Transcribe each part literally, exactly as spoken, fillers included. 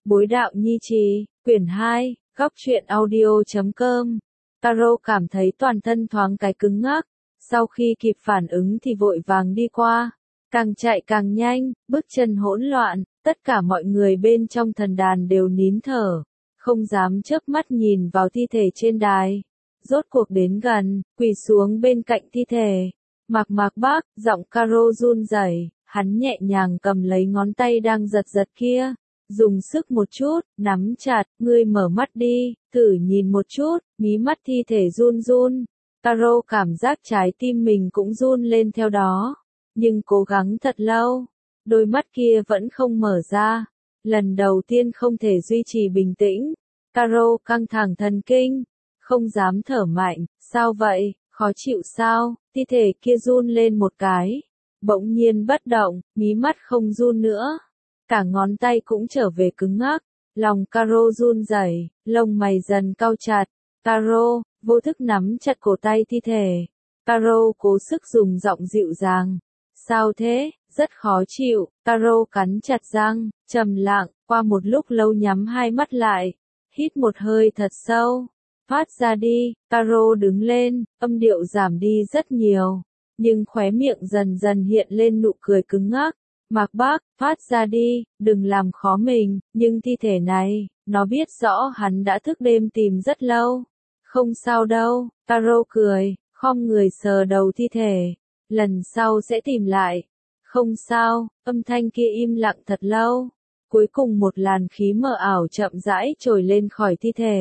Bối đạo nhi trì, quyển hai, góc truyện audio chấm com. Caro cảm thấy toàn thân thoáng cái cứng ngắc, sau khi kịp phản ứng thì vội vàng đi qua, càng chạy càng nhanh, bước chân hỗn loạn, tất cả mọi người bên trong thần đàn đều nín thở, không dám chớp mắt nhìn vào thi thể trên đài. Rốt cuộc đến gần, quỳ xuống bên cạnh thi thể. Mạc Mạc Bác, giọng Caro run rẩy, hắn nhẹ nhàng cầm lấy ngón tay đang giật giật kia, dùng sức một chút, nắm chặt, ngươi mở mắt đi, thử nhìn một chút, mí mắt thi thể run run. Caro cảm giác trái tim mình cũng run lên theo đó, nhưng cố gắng thật lâu, đôi mắt kia vẫn không mở ra. Lần đầu tiên không thể duy trì bình tĩnh, Caro căng thẳng thần kinh, không dám thở mạnh. Sao vậy, khó chịu sao? Thi thể kia run lên một cái, bỗng nhiên bất động, mí mắt không run nữa, cả ngón tay cũng trở về cứng ngắc. Lòng Caro run rẩy, lông mày dần cau chặt. Caro vô thức nắm chặt cổ tay thi thể. Caro cố sức dùng giọng dịu dàng. Sao thế? Rất khó chịu. Caro cắn chặt răng, trầm lặng, qua một lúc lâu nhắm hai mắt lại, hít một hơi thật sâu. Phát ra đi. Caro đứng lên, âm điệu giảm đi rất nhiều, nhưng khóe miệng dần dần hiện lên nụ cười cứng ngắc. Mạc Bác, phát ra đi, đừng làm khó mình, nhưng thi thể này, nó biết rõ hắn đã thức đêm tìm rất lâu. Không sao đâu, Caro cười, khom người sờ đầu thi thể, lần sau sẽ tìm lại. Không sao, âm thanh kia im lặng thật lâu. Cuối cùng một làn khí mờ ảo chậm rãi trồi lên khỏi thi thể.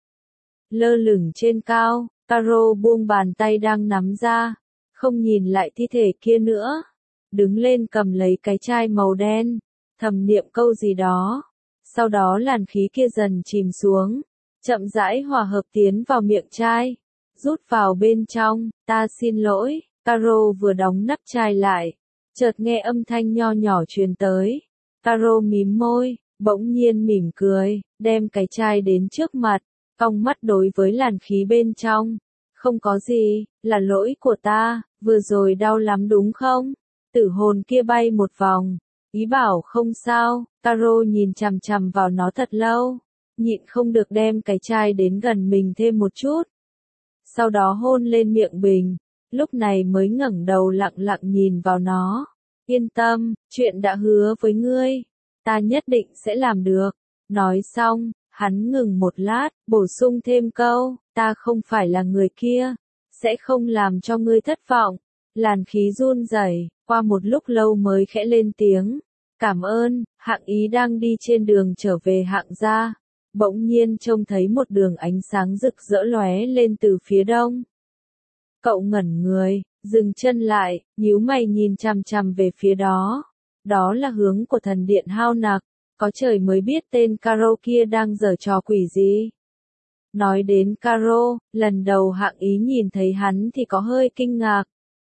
Lơ lửng trên cao, Caro buông bàn tay đang nắm ra, không nhìn lại thi thể kia nữa. Đứng lên cầm lấy cái chai màu đen, thầm niệm câu gì đó. Sau đó làn khí kia dần chìm xuống, chậm rãi hòa hợp tiến vào miệng chai, rút vào bên trong. Ta xin lỗi. Caro vừa đóng nắp chai lại, chợt nghe âm thanh nho nhỏ truyền tới. Caro mím môi, bỗng nhiên mỉm cười, đem cái chai đến trước mặt, cong mắt đối với làn khí bên trong. Không có gì, là lỗi của ta, vừa rồi đau lắm đúng không? Tử hồn kia bay một vòng, ý bảo không sao. Caro nhìn chằm chằm vào nó thật lâu, nhịn không được đem cái chai đến gần mình thêm một chút. Sau đó hôn lên miệng bình, lúc này mới ngẩng đầu lặng lặng nhìn vào nó. Yên tâm, chuyện đã hứa với ngươi, ta nhất định sẽ làm được. Nói xong, hắn ngừng một lát, bổ sung thêm câu, ta không phải là người kia, sẽ không làm cho ngươi thất vọng. Làn khí run rẩy, qua một lúc lâu mới khẽ lên tiếng. Cảm ơn. Hạng Ý đang đi trên đường trở về Hạng gia, bỗng nhiên trông thấy một đường ánh sáng rực rỡ lóe lên từ phía đông. Cậu ngẩn người, dừng chân lại, nhíu mày nhìn chằm chằm về phía đó. Đó là hướng của thần điện Hao Nặc, có trời mới biết tên Caro kia đang giở trò quỷ gì. Nói đến Caro, lần đầu Hạng Ý nhìn thấy hắn thì có hơi kinh ngạc.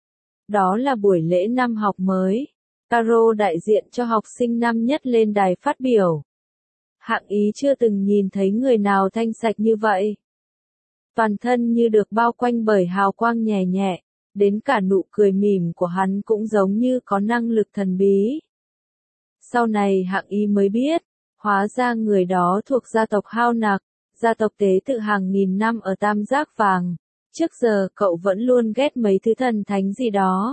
Đó là buổi lễ năm học mới. Caro đại diện cho học sinh năm nhất lên đài phát biểu. Hạng Ý chưa từng nhìn thấy người nào thanh sạch như vậy. Toàn thân như được bao quanh bởi hào quang nhẹ nhẹ, đến cả nụ cười mỉm của hắn cũng giống như có năng lực thần bí. Sau này Hạng Ý mới biết, hóa ra người đó thuộc gia tộc Hao Nặc, gia tộc tế tự hàng nghìn năm ở Tam Giác Vàng. Trước giờ cậu vẫn luôn ghét mấy thứ thần thánh gì đó,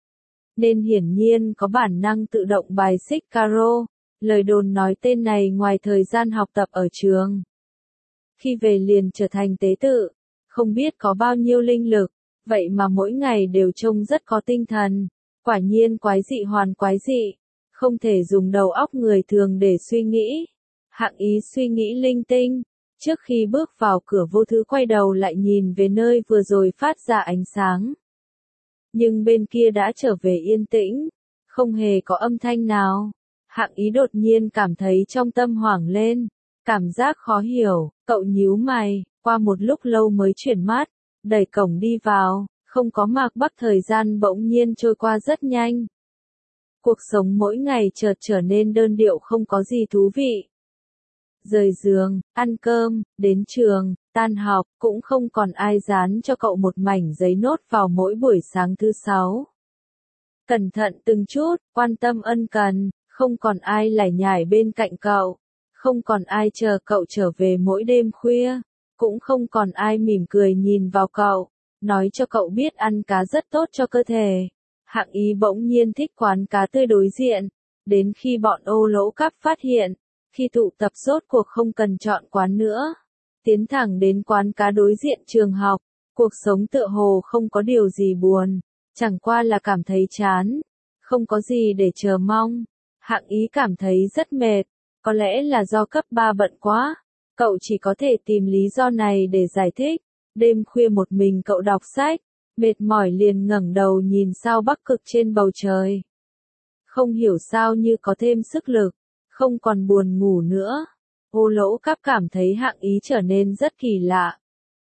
nên hiển nhiên có bản năng tự động bài xích Caro. Lời đồn nói tên này ngoài thời gian học tập ở trường, khi về liền trở thành tế tự, không biết có bao nhiêu linh lực, vậy mà mỗi ngày đều trông rất có tinh thần. Quả nhiên quái dị hoàn quái dị, không thể dùng đầu óc người thường để suy nghĩ. Hạng Ý suy nghĩ linh tinh, trước khi bước vào cửa vô thứ quay đầu lại nhìn về nơi vừa rồi phát ra ánh sáng. Nhưng bên kia đã trở về yên tĩnh, không hề có âm thanh nào. Hạng Ý đột nhiên cảm thấy trong tâm hoảng lên, cảm giác khó hiểu, cậu nhíu mày, qua một lúc lâu mới chuyển mắt, đẩy cổng đi vào. Không có Mạc Bác, thời gian bỗng nhiên trôi qua rất nhanh. Cuộc sống mỗi ngày chợt trở nên đơn điệu không có gì thú vị. Rời giường, ăn cơm, đến trường, tan học, cũng không còn ai dán cho cậu một mảnh giấy nốt vào mỗi buổi sáng thứ sáu. Cẩn thận từng chút, quan tâm ân cần, không còn ai lải nhải bên cạnh cậu. Không còn ai chờ cậu trở về mỗi đêm khuya, cũng không còn ai mỉm cười nhìn vào cậu, nói cho cậu biết ăn cá rất tốt cho cơ thể. Hạng Ý bỗng nhiên thích quán cá tươi đối diện, đến khi bọn Ô Lỗ Cắp phát hiện, khi tụ tập rốt cuộc không cần chọn quán nữa, tiến thẳng đến quán cá đối diện trường học, cuộc sống tựa hồ không có điều gì buồn, chẳng qua là cảm thấy chán, không có gì để chờ mong. Hạng Ý cảm thấy rất mệt, có lẽ là do cấp ba bận quá, cậu chỉ có thể tìm lý do này để giải thích. Đêm khuya một mình cậu đọc sách, mệt mỏi liền ngẩng đầu nhìn sao Bắc Cực trên bầu trời. Không hiểu sao như có thêm sức lực, không còn buồn ngủ nữa. Ô Lỗ Cắp cảm thấy Hạng Ý trở nên rất kỳ lạ.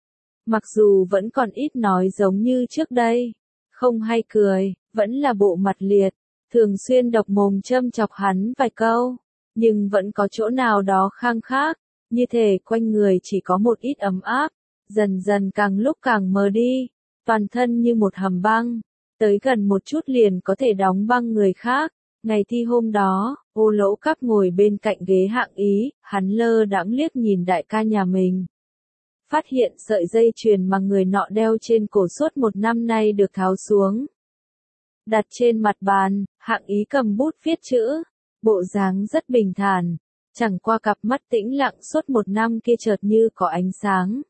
Mặc dù vẫn còn ít nói giống như trước đây, không hay cười, vẫn là bộ mặt liệt, thường xuyên độc mồm châm chọc hắn vài câu, nhưng vẫn có chỗ nào đó khang khác, như thể quanh người chỉ có một ít ấm áp, dần dần càng lúc càng mờ đi, toàn thân như một hầm băng, tới gần một chút liền có thể đóng băng người khác. Ngày thi hôm đó, Ô Lỗ Cắp ngồi bên cạnh ghế Hạng Ý, hắn lơ đãng liếc nhìn đại ca nhà mình. Phát hiện sợi dây chuyền mà người nọ đeo trên cổ suốt một năm nay được tháo xuống. Đặt trên mặt bàn, Hạng Ý cầm bút viết chữ, bộ dáng rất bình thản, chẳng qua cặp mắt tĩnh lặng suốt một năm kia chợt như có ánh sáng.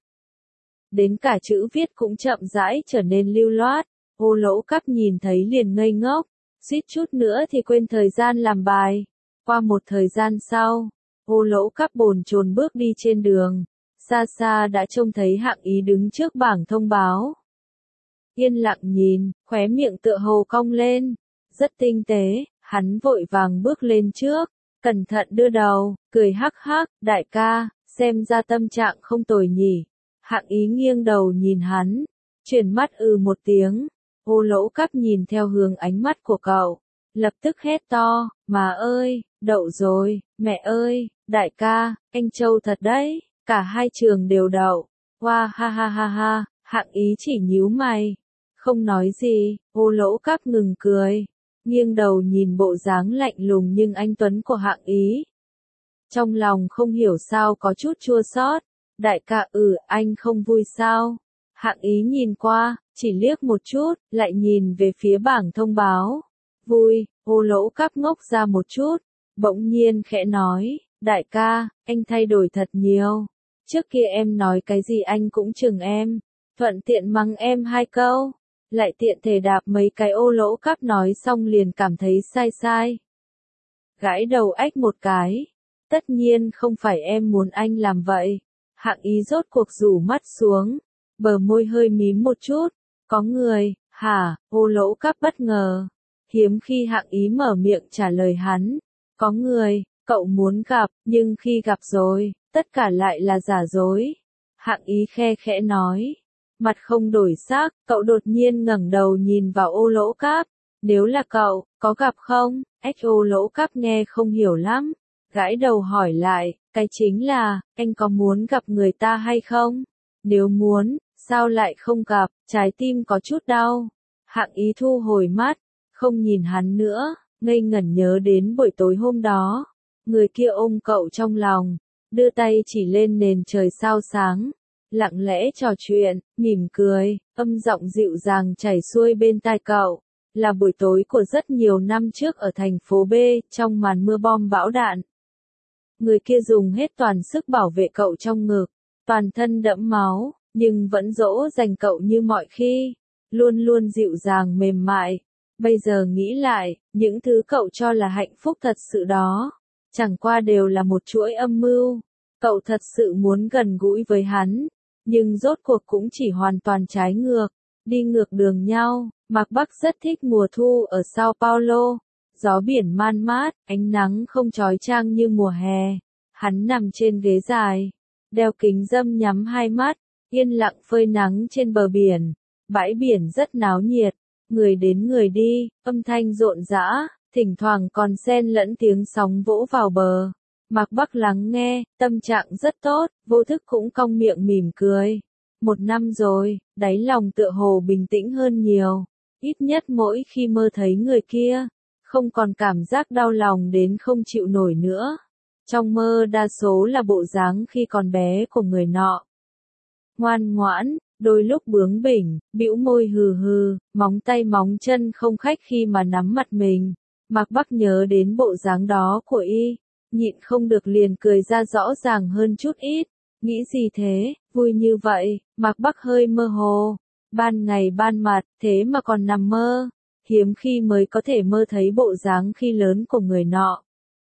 Đến cả chữ viết cũng chậm rãi trở nên lưu loát, Ô Lỗ Cắp nhìn thấy liền ngây ngốc, suýt chút nữa thì quên thời gian làm bài. Qua một thời gian sau, Ô Lỗ Cắp bồn chồn bước đi trên đường, xa xa đã trông thấy Hạng Ý đứng trước bảng thông báo. Yên lặng nhìn, khóe miệng tựa hồ cong lên, rất tinh tế, hắn vội vàng bước lên trước, cẩn thận đưa đầu, cười hắc hắc, đại ca, xem ra tâm trạng không tồi nhỉ. Hạng Ý nghiêng đầu nhìn hắn, chuyển mắt ừ một tiếng. Ô Lỗ Cắp nhìn theo hướng ánh mắt của cậu, lập tức hét to, mà ơi, đậu rồi, mẹ ơi, đại ca, anh Châu thật đấy, cả hai trường đều đậu. Wow ha ha ha ha, Hạng Ý chỉ nhíu mày, không nói gì. Ô Lỗ Cắp ngừng cười, nghiêng đầu nhìn bộ dáng lạnh lùng nhưng anh tuấn của Hạng Ý. Trong lòng không hiểu sao có chút chua xót. Đại ca ừ, anh không vui sao? Hạng Ý nhìn qua, chỉ liếc một chút, lại nhìn về phía bảng thông báo. Vui. Ô Lỗ Cắp ngốc ra một chút, bỗng nhiên khẽ nói, đại ca, anh thay đổi thật nhiều. Trước kia em nói cái gì anh cũng chừng em, thuận tiện mắng em hai câu, lại tiện thể đạp mấy cái. Ô Lỗ Cắp nói xong liền cảm thấy sai sai. Gãi đầu ách một cái, tất nhiên không phải em muốn anh làm vậy. Hạng Ý rốt cuộc rủ mắt xuống, bờ môi hơi mím một chút, có người, hả? Ô Lỗ Cắp bất ngờ, hiếm khi Hạng Ý mở miệng trả lời hắn, có người, cậu muốn gặp, nhưng khi gặp rồi, tất cả lại là giả dối. Hạng Ý khe khẽ nói, mặt không đổi sắc, cậu đột nhiên ngẩng đầu nhìn vào Ô Lỗ Cắp, nếu là cậu, có gặp không? Ếch. Ô Lỗ Cắp nghe không hiểu lắm, gãi đầu hỏi lại, cái chính là, anh có muốn gặp người ta hay không? Nếu muốn, sao lại không gặp? Trái tim có chút đau. Hạng Ý thu hồi mắt, không nhìn hắn nữa, ngây ngẩn nhớ đến buổi tối hôm đó. Người kia ôm cậu trong lòng, đưa tay chỉ lên nền trời sao sáng, lặng lẽ trò chuyện, mỉm cười, âm giọng dịu dàng chảy xuôi bên tai cậu. Là buổi tối của rất nhiều năm trước ở thành phố B, trong màn mưa bom bão đạn. Người kia dùng hết toàn sức bảo vệ cậu trong ngực, toàn thân đẫm máu, nhưng vẫn dỗ dành cậu như mọi khi, luôn luôn dịu dàng mềm mại. Bây giờ nghĩ lại, những thứ cậu cho là hạnh phúc thật sự đó, chẳng qua đều là một chuỗi âm mưu. Cậu thật sự muốn gần gũi với hắn, nhưng rốt cuộc cũng chỉ hoàn toàn trái ngược, đi ngược đường nhau. Mạc Bắc rất thích mùa thu ở Sao Paulo, gió biển man mát, ánh nắng không chói chang như mùa hè. Hắn nằm trên ghế dài, đeo kính râm nhắm hai mắt, yên lặng phơi nắng trên bờ biển. Bãi biển rất náo nhiệt, người đến người đi, âm thanh rộn rã, thỉnh thoảng còn xen lẫn tiếng sóng vỗ vào bờ. Mạc Bắc lắng nghe, tâm trạng rất tốt, vô thức cũng cong miệng mỉm cười. Một năm rồi, đáy lòng tựa hồ bình tĩnh hơn nhiều. Ít nhất mỗi khi mơ thấy người kia, không còn cảm giác đau lòng đến không chịu nổi nữa. Trong mơ đa số là bộ dáng khi còn bé của người nọ. Ngoan ngoãn, đôi lúc bướng bỉnh, bĩu môi hừ hừ, móng tay móng chân không khách khi mà nắm mặt mình. Mạc Bắc nhớ đến bộ dáng đó của y, nhịn không được liền cười ra rõ ràng hơn chút ít. Nghĩ gì thế, vui như vậy, Mạc Bắc hơi mơ hồ. Ban ngày ban mặt, thế mà còn nằm mơ. Hiếm khi mới có thể mơ thấy bộ dáng khi lớn của người nọ.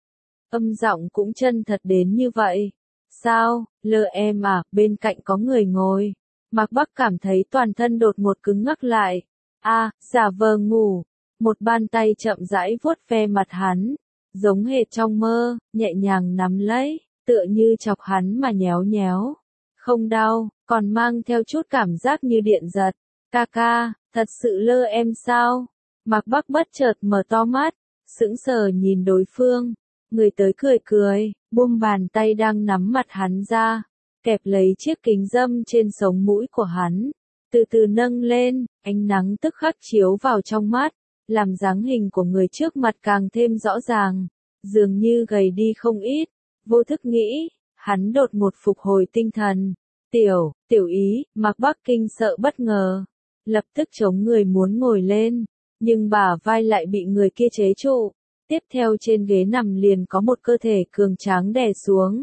Âm giọng cũng chân thật đến như vậy. Sao, lơ em à, bên cạnh có người ngồi. Mạc Bắc cảm thấy toàn thân đột ngột cứng ngắc lại. A, giả vờ ngủ. Một bàn tay chậm rãi vuốt ve mặt hắn. Giống hệt trong mơ, nhẹ nhàng nắm lấy, tựa như chọc hắn mà nhéo nhéo. Không đau, còn mang theo chút cảm giác như điện giật. Ca ca, thật sự lơ em sao? Mạc Bắc bất chợt mở to mắt, sững sờ nhìn đối phương. Người tới cười cười, buông bàn tay đang nắm mặt hắn ra, kẹp lấy chiếc kính râm trên sống mũi của hắn, từ từ nâng lên, ánh nắng tức khắc chiếu vào trong mắt, làm dáng hình của người trước mặt càng thêm rõ ràng, dường như gầy đi không ít. Vô thức nghĩ, hắn đột ngột phục hồi tinh thần. Tiểu, tiểu ý, Mạc Bắc kinh sợ bất ngờ, lập tức chống người muốn ngồi lên, nhưng bả vai lại bị người kia chế trụ. Tiếp theo trên ghế nằm liền có một cơ thể cường tráng đè xuống.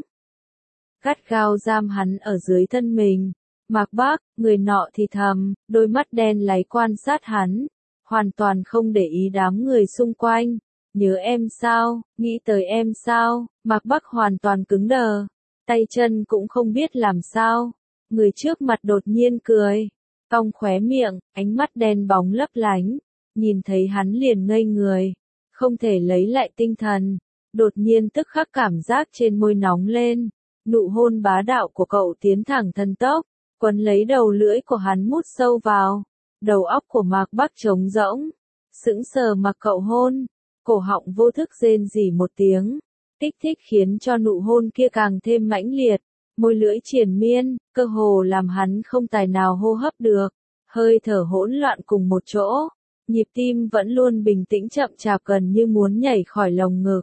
Gắt gao giam hắn ở dưới thân mình. Mạc Bắc, người nọ thì thầm, đôi mắt đen láy quan sát hắn. Hoàn toàn không để ý đám người xung quanh. Nhớ em sao, nghĩ tới em sao, Mạc Bắc hoàn toàn cứng đờ. Tay chân cũng không biết làm sao. Người trước mặt đột nhiên cười. Cong khóe miệng, ánh mắt đen bóng lấp lánh. Nhìn thấy hắn liền ngây người. Không thể lấy lại tinh thần, đột nhiên tức khắc cảm giác trên môi nóng lên, nụ hôn bá đạo của cậu tiến thẳng thân tốc, quấn lấy đầu lưỡi của hắn mút sâu vào, đầu óc của Mạc Bắc trống rỗng, sững sờ mặc cậu hôn, cổ họng vô thức rên rỉ một tiếng, kích thích khiến cho nụ hôn kia càng thêm mãnh liệt, môi lưỡi triền miên, cơ hồ làm hắn không tài nào hô hấp được, hơi thở hỗn loạn cùng một chỗ. Nhịp tim vẫn luôn bình tĩnh chậm chạp gần như muốn nhảy khỏi lồng ngực.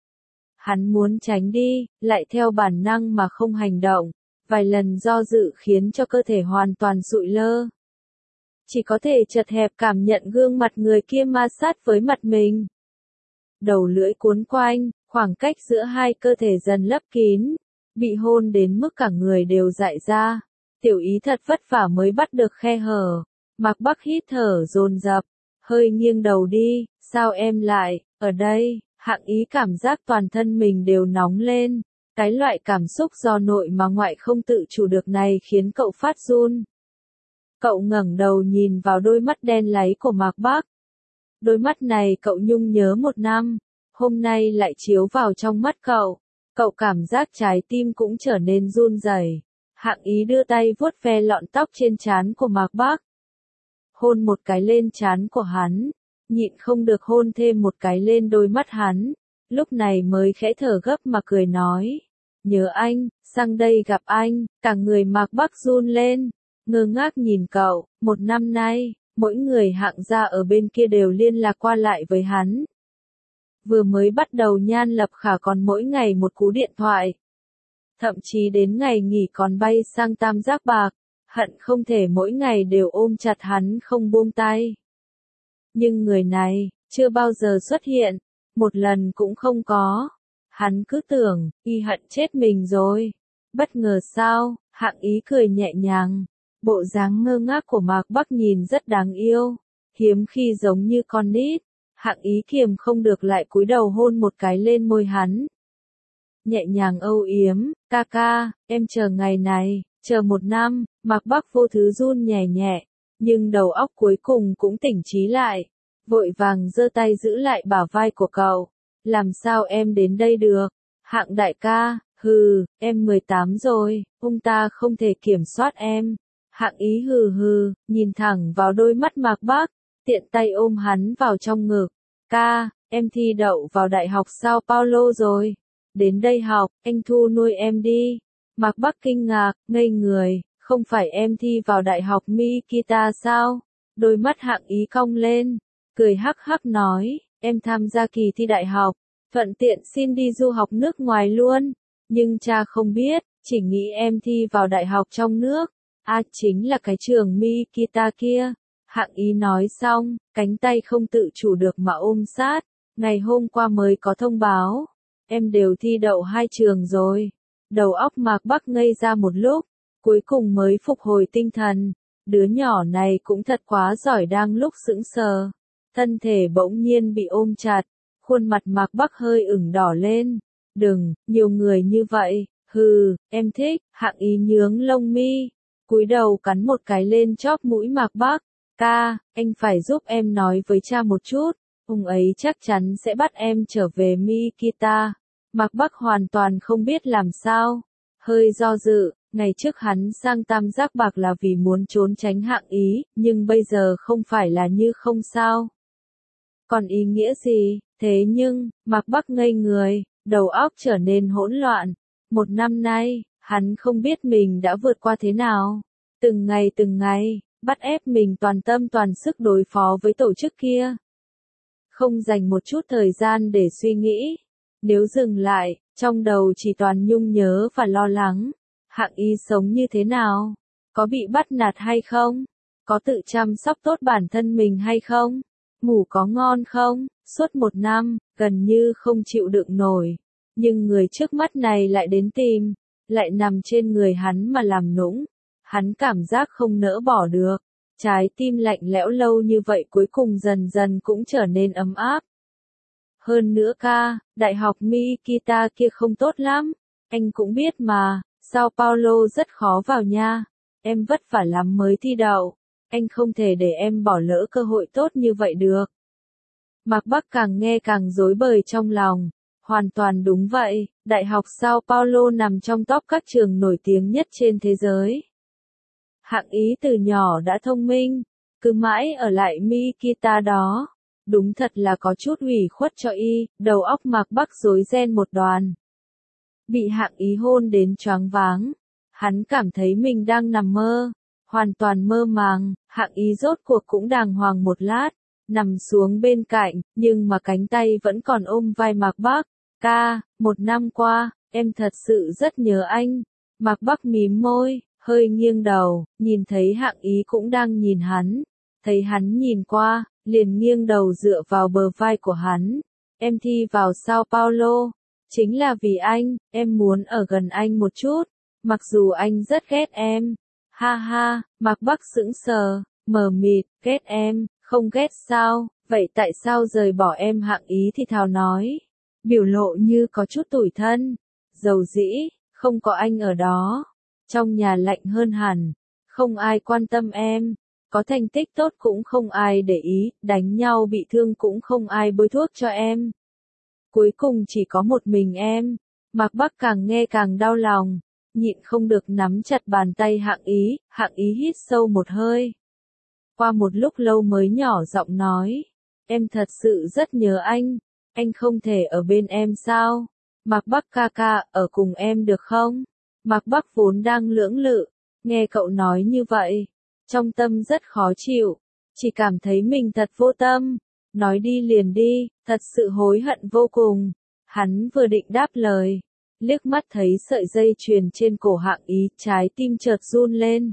Hắn muốn tránh đi, lại theo bản năng mà không hành động. Vài lần do dự khiến cho cơ thể hoàn toàn sụi lơ. Chỉ có thể chật hẹp cảm nhận gương mặt người kia ma sát với mặt mình. Đầu lưỡi cuốn quanh, khoảng cách giữa hai cơ thể dần lấp kín. Bị hôn đến mức cả người đều dại ra. Tiểu ý thật vất vả mới bắt được khe hở. Mạc Bắc hít thở dồn dập. Hơi nghiêng đầu đi, sao em lại, ở đây, Hạng Ý cảm giác toàn thân mình đều nóng lên, cái loại cảm xúc do nội mà ngoại không tự chủ được này khiến cậu phát run. Cậu ngẩng đầu nhìn vào đôi mắt đen láy của Mạc Bắc. Đôi mắt này cậu nhung nhớ một năm, hôm nay lại chiếu vào trong mắt cậu, cậu cảm giác trái tim cũng trở nên run rẩy. Hạng Ý đưa tay vuốt ve lọn tóc trên trán của Mạc Bắc. Hôn một cái lên trán của hắn, nhịn không được hôn thêm một cái lên đôi mắt hắn, lúc này mới khẽ thở gấp mà cười nói, nhớ anh, sang đây gặp anh, cả người Mạc Bắc run lên, ngơ ngác nhìn cậu, một năm nay, mỗi người Hạng gia ở bên kia đều liên lạc qua lại với hắn. Vừa mới bắt đầu Nhan Lập Khả còn mỗi ngày một cú điện thoại, thậm chí đến ngày nghỉ còn bay sang Tam Giác Bạc. Hận không thể mỗi ngày đều ôm chặt hắn không buông tay. Nhưng người này, chưa bao giờ xuất hiện, một lần cũng không có. Hắn cứ tưởng, y hận chết mình rồi. Bất ngờ sao, Hạng Ý cười nhẹ nhàng. Bộ dáng ngơ ngác của Mạc Bắc nhìn rất đáng yêu. Hiếm khi giống như con nít. Hạng Ý kiềm không được lại cúi đầu hôn một cái lên môi hắn. Nhẹ nhàng âu yếm, ca ca, em chờ ngày này. Chờ một năm, Mạc Bắc vô thứ run nhẹ nhẹ, nhưng đầu óc cuối cùng cũng tỉnh trí lại, vội vàng giơ tay giữ lại bả vai của cậu. Làm sao em đến đây được? Hạng đại ca, hừ, em mười tám rồi, ông ta không thể kiểm soát em. Hạng Ý hừ hừ, nhìn thẳng vào đôi mắt Mạc Bắc, tiện tay ôm hắn vào trong ngực. Ca, em thi đậu vào Đại học Sao Paulo rồi. Đến đây học, anh thu nuôi em đi. Mạc Bắc kinh ngạc, ngây người, không phải em thi vào Đại học Mikita sao? Đôi mắt Hạng Ý cong lên, cười hắc hắc nói, em tham gia kỳ thi đại học, thuận tiện xin đi du học nước ngoài luôn. Nhưng cha không biết, chỉ nghĩ em thi vào đại học trong nước. À chính là cái trường Mikita kia. Hạng Ý nói xong, cánh tay không tự chủ được mà ôm sát. Ngày hôm qua mới có thông báo. Em đều thi đậu hai trường rồi. Đầu óc Mạc Bắc ngây ra một lúc, cuối cùng mới phục hồi tinh thần. Đứa nhỏ này cũng thật quá giỏi. Đang lúc sững sờ, thân thể bỗng nhiên bị ôm chặt, khuôn mặt Mạc Bắc hơi ửng đỏ lên. Đừng, nhiều người như vậy, hừ, em thích. Hạng Ý nhướng lông mi, cúi đầu cắn một cái lên chóp mũi Mạc Bắc. Ca, anh phải giúp em nói với cha một chút, ông ấy chắc chắn sẽ bắt em trở về Mikita. Mạc Bắc hoàn toàn không biết làm sao, hơi do dự. Ngày trước hắn sang Tam Giác Bạc là vì muốn trốn tránh Hạng Ý, nhưng bây giờ không phải là như không sao. Còn ý nghĩa gì? Thế nhưng, Mạc Bắc ngây người, đầu óc trở nên hỗn loạn. Một năm nay, hắn không biết mình đã vượt qua thế nào. Từng ngày từng ngày, bắt ép mình toàn tâm toàn sức đối phó với tổ chức kia. Không dành một chút thời gian để suy nghĩ. Nếu dừng lại, trong đầu chỉ toàn nhung nhớ và lo lắng. Hạng Ý sống như thế nào? Có bị bắt nạt hay không? Có tự chăm sóc tốt bản thân mình hay không? Ngủ có ngon không? Suốt một năm, gần như không chịu đựng nổi. Nhưng người trước mắt này lại đến tìm, lại nằm trên người hắn mà làm nũng. Hắn cảm giác không nỡ bỏ được. Trái tim lạnh lẽo lâu như vậy cuối cùng dần dần cũng trở nên ấm áp. Hơn nữa ca, đại học Mikita kia không tốt lắm. Anh cũng biết mà, Sao Paulo rất khó vào nha. Em vất vả lắm mới thi đậu. Anh không thể để em bỏ lỡ cơ hội tốt như vậy được. Mạc Bắc càng nghe càng rối bời trong lòng. Hoàn toàn đúng vậy, Đại học Sao Paulo nằm trong top các trường nổi tiếng nhất trên thế giới. Hạng Ý từ nhỏ đã thông minh, cứ mãi ở lại Mikita đó. Đúng thật là có chút ủy khuất cho y, đầu óc Mạc Bắc rối ren một đoàn. Bị Hạng Ý hôn đến choáng váng, hắn cảm thấy mình đang nằm mơ, hoàn toàn mơ màng. Hạng Ý rốt cuộc cũng đàng hoàng một lát, nằm xuống bên cạnh, nhưng mà cánh tay vẫn còn ôm vai Mạc Bắc. Ca, một năm qua, em thật sự rất nhớ anh. Mạc Bắc mím môi, hơi nghiêng đầu, nhìn thấy Hạng Ý cũng đang nhìn hắn. Thấy hắn nhìn qua, liền nghiêng đầu dựa vào bờ vai của hắn. Em thi vào Sao Paulo, chính là vì anh, em muốn ở gần anh một chút, mặc dù anh rất ghét em. Ha ha, Mạc Bắc sững sờ, mờ mịt, ghét em, không ghét sao, vậy tại sao rời bỏ em? Hạng Ý thì thào nói, biểu lộ như có chút tủi thân, dầu dĩ, không có anh ở đó. Trong nhà lạnh hơn hẳn, không ai quan tâm em, có thành tích tốt cũng không ai để ý, đánh nhau bị thương cũng không ai bôi thuốc cho em. Cuối cùng chỉ có một mình em. Mạc Bắc càng nghe càng đau lòng, nhịn không được nắm chặt bàn tay Hạng Ý. Hạng Ý hít sâu một hơi. Qua một lúc lâu mới nhỏ giọng nói, em thật sự rất nhớ anh, anh không thể ở bên em sao? Mạc Bắc ca ca, ở cùng em được không? Mạc Bắc vốn đang lưỡng lự, nghe cậu nói như vậy, trong tâm rất khó chịu, chỉ cảm thấy mình thật vô tâm, nói đi liền đi, thật sự hối hận vô cùng. Hắn vừa định đáp lời, liếc mắt thấy sợi dây chuyền trên cổ Hạng Ý, trái tim chợt run lên.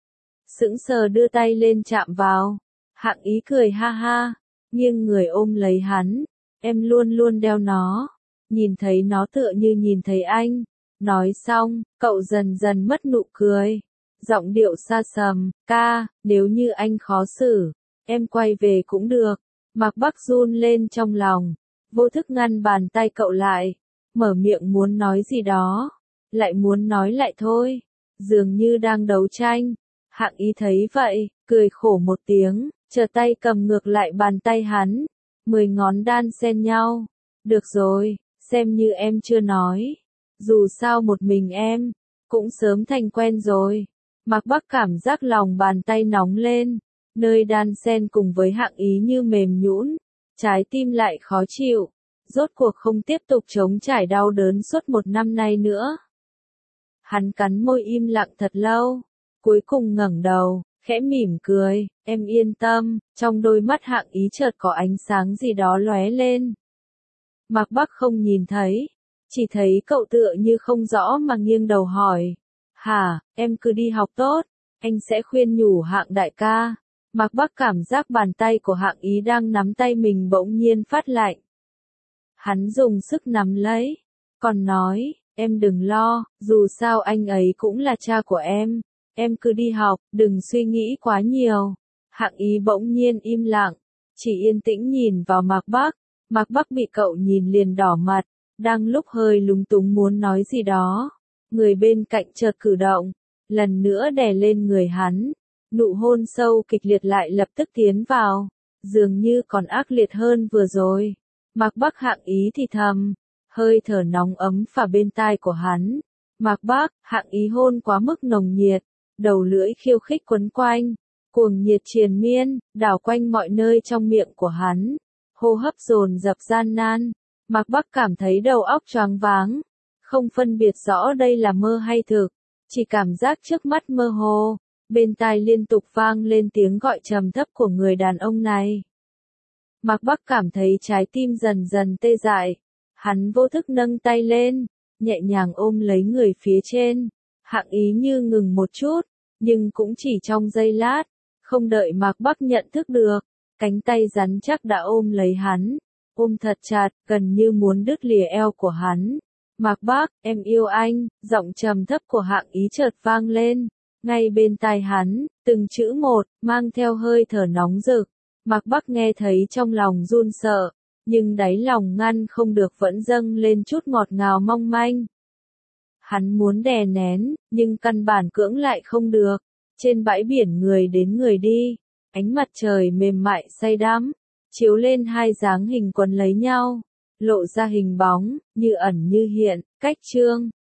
Sững sờ đưa tay lên chạm vào, Hạng Ý cười ha ha, nghiêng người ôm lấy hắn, em luôn luôn đeo nó, nhìn thấy nó tựa như nhìn thấy anh. Nói xong, cậu dần dần mất nụ cười, giọng điệu xa sầm, ca, nếu như anh khó xử, em quay về cũng được. Mạc Bắc run lên trong lòng, vô thức ngăn bàn tay cậu lại, mở miệng muốn nói gì đó, lại muốn nói lại thôi, dường như đang đấu tranh. Hạng Ý thấy vậy, cười khổ một tiếng, trở tay cầm ngược lại bàn tay hắn, mười ngón đan xen nhau. Được rồi, xem như em chưa nói, dù sao một mình em, cũng sớm thành quen rồi. Mạc Bắc cảm giác lòng bàn tay nóng lên, nơi đan xen cùng với Hạng Ý như mềm nhũn, trái tim lại khó chịu, rốt cuộc không tiếp tục chống trải đau đớn suốt một năm nay nữa. Hắn cắn môi im lặng thật lâu, cuối cùng ngẩng đầu, khẽ mỉm cười, em yên tâm. Trong đôi mắt Hạng Ý chợt có ánh sáng gì đó lóe lên. Mạc Bắc không nhìn thấy, chỉ thấy cậu tựa như không rõ mà nghiêng đầu hỏi. Hả, em cứ đi học tốt, anh sẽ khuyên nhủ Hạng đại ca. Mạc Bắc cảm giác bàn tay của Hạng Ý đang nắm tay mình bỗng nhiên phát lạnh. Hắn dùng sức nắm lấy, còn nói, em đừng lo, dù sao anh ấy cũng là cha của em, em cứ đi học, đừng suy nghĩ quá nhiều. Hạng Ý bỗng nhiên im lặng, chỉ yên tĩnh nhìn vào Mạc Bắc. Mạc Bắc bị cậu nhìn liền đỏ mặt, đang lúc hơi lúng túng muốn nói gì đó. Người bên cạnh chợt cử động, lần nữa đè lên người hắn. Nụ hôn sâu kịch liệt lại lập tức tiến vào, dường như còn ác liệt hơn vừa rồi. Mạc Bắc Hạng Ý thì thầm, hơi thở nóng ấm phả bên tai của hắn. Mạc Bắc, Hạng Ý hôn quá mức nồng nhiệt, đầu lưỡi khiêu khích quấn quanh, cuồng nhiệt triền miên, đảo quanh mọi nơi trong miệng của hắn. Hô hấp dồn dập gian nan, Mạc Bắc cảm thấy đầu óc choáng váng, không phân biệt rõ đây là mơ hay thực, chỉ cảm giác trước mắt mơ hồ, bên tai liên tục vang lên tiếng gọi trầm thấp của người đàn ông này. Mạc Bắc cảm thấy trái tim dần dần tê dại, hắn vô thức nâng tay lên, nhẹ nhàng ôm lấy người phía trên. Hạng Ý như ngừng một chút, nhưng cũng chỉ trong giây lát, không đợi Mạc Bắc nhận thức được, cánh tay rắn chắc đã ôm lấy hắn, ôm thật chặt, gần như muốn đứt lìa eo của hắn. Mạc Bắc, em yêu anh, giọng trầm thấp của Hạng Ý chợt vang lên, ngay bên tai hắn, từng chữ một, mang theo hơi thở nóng rực. Mạc Bắc nghe thấy trong lòng run sợ, nhưng đáy lòng ngăn không được vẫn dâng lên chút ngọt ngào mong manh. Hắn muốn đè nén, nhưng căn bản cưỡng lại không được. Trên bãi biển người đến người đi, ánh mặt trời mềm mại say đắm, chiếu lên hai dáng hình quấn lấy nhau, lộ ra hình bóng, như ẩn như hiện. Cách chương